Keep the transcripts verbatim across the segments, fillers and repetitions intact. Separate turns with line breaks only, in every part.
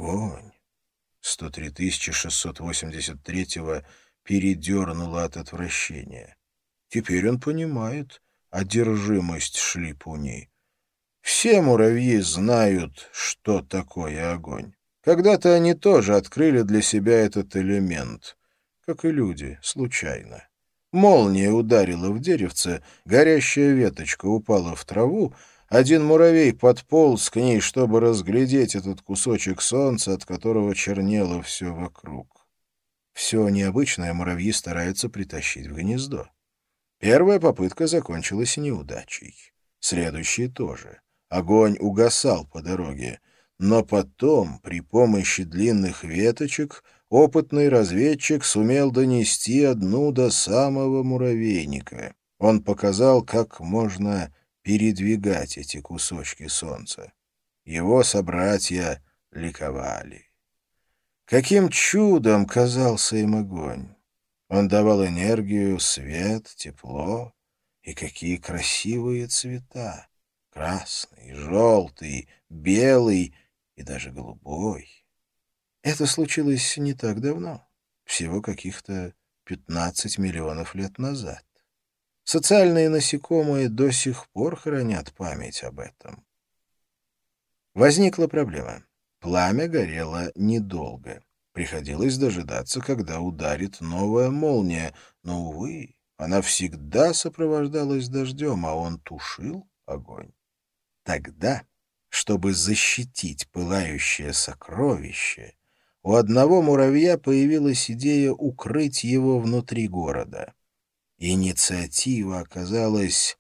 огонь. сто три тысячи шестьсот восемьдесят третьего передернуло от отвращения. Теперь он понимает одержимость Шлипуни. Все муравьи знают, что такое огонь. Когда-то они тоже открыли для себя этот элемент, как и люди, случайно. Молния ударила в деревце, горящая веточка упала в траву, один муравей подполз к ней, чтобы разглядеть этот кусочек солнца, от которого чернело все вокруг. Все необычное муравьи стараются притащить в гнездо. Первая попытка закончилась неудачей. Следующие тоже. Огонь угасал по дороге. Но потом, при помощи длинных веточек, опытный разведчик сумел донести одну до самого муравейника. Он показал, как можно передвигать эти кусочки солнца. Его собратья ликовали. Каким чудом казался им огонь! Он давал энергию, свет, тепло. И какие красивые цвета! Красный, желтый, белый и даже голубой. Это случилось не так давно, всего каких-то пятнадцать миллионов лет назад. Социальные насекомые до сих пор хранят память об этом. Возникла проблема. Пламя горело недолго. Приходилось дожидаться, когда ударит новая молния. Но, увы, она всегда сопровождалась дождем, а он тушил огонь. Тогда, чтобы защитить пылающее сокровище, у одного муравья появилась идея укрыть его внутри города. Инициатива оказалась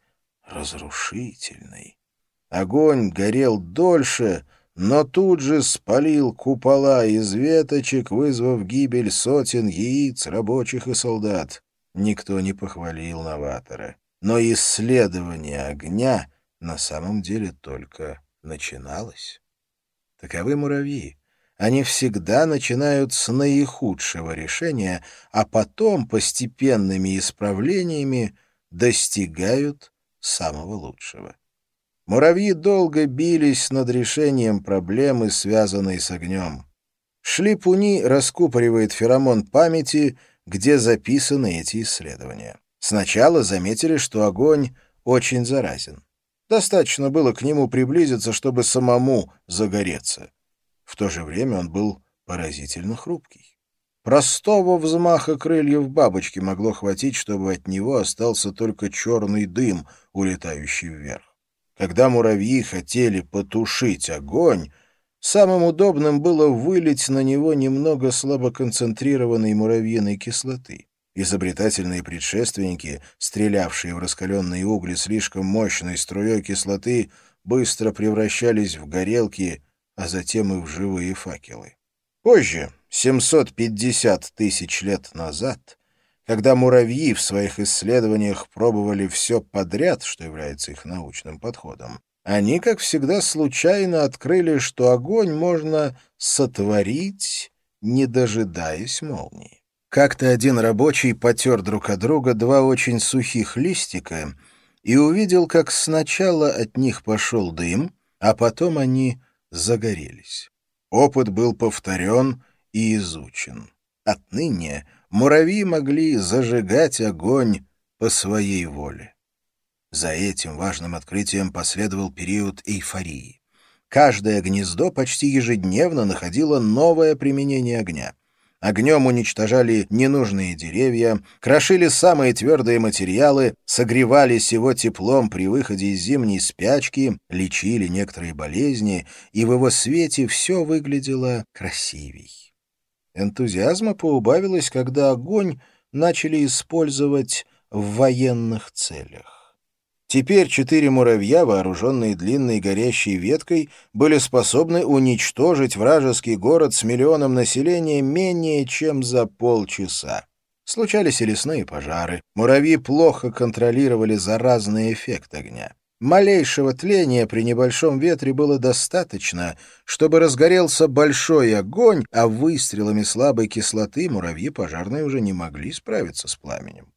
разрушительной. Огонь горел дольше, но тут же спалил купола из веточек, вызвав гибель сотен яиц, рабочих и солдат. Никто не похвалил новатора. Но исследование огня на самом деле только начиналось. Таковы муравьи. Они всегда начинают с наихудшего решения, а потом постепенными исправлениями достигают самого лучшего. Муравьи долго бились над решением проблемы, связанной с огнем. Шлипуни раскупоривает феромон памяти, где записаны эти исследования. Сначала заметили, что огонь очень заразен. Достаточно было к нему приблизиться, чтобы самому загореться. В то же время он был поразительно хрупкий. Простого взмаха крыльев бабочки могло хватить, чтобы от него остался только черный дым, улетающий вверх. Когда муравьи хотели потушить огонь, самым удобным было вылить на него немного слабоконцентрированной муравьиной кислоты. Изобретательные предшественники, стрелявшие в раскаленные угли слишком мощной струей кислоты, быстро превращались в горелки, а затем и в живые факелы. Позже, семьсот пятьдесят тысяч лет назад, когда муравьи в своих исследованиях пробовали все подряд, что является их научным подходом, они, как всегда, случайно открыли, что огонь можно сотворить, не дожидаясь молнии. Как-то один рабочий потер друг от друга два очень сухих листика и увидел, как сначала от них пошел дым, а потом они загорелись. Опыт был повторен и изучен. Отныне муравьи могли зажигать огонь по своей воле. За этим важным открытием последовал период эйфории. Каждое гнездо почти ежедневно находило новое применение огня. Огнем уничтожали ненужные деревья, крошили самые твердые материалы, согревались его теплом при выходе из зимней спячки, лечили некоторые болезни, и в его свете все выглядело красивей. Энтузиазма поубавилось, когда огонь начали использовать в военных целях. Теперь четыре муравья, вооруженные длинной горящей веткой, были способны уничтожить вражеский город с миллионом населения менее чем за полчаса. Случались и лесные пожары. Муравьи плохо контролировали заразный эффект огня. Малейшего тления при небольшом ветре было достаточно, чтобы разгорелся большой огонь, а выстрелами слабой кислоты муравьи пожарные уже не могли справиться с пламенем.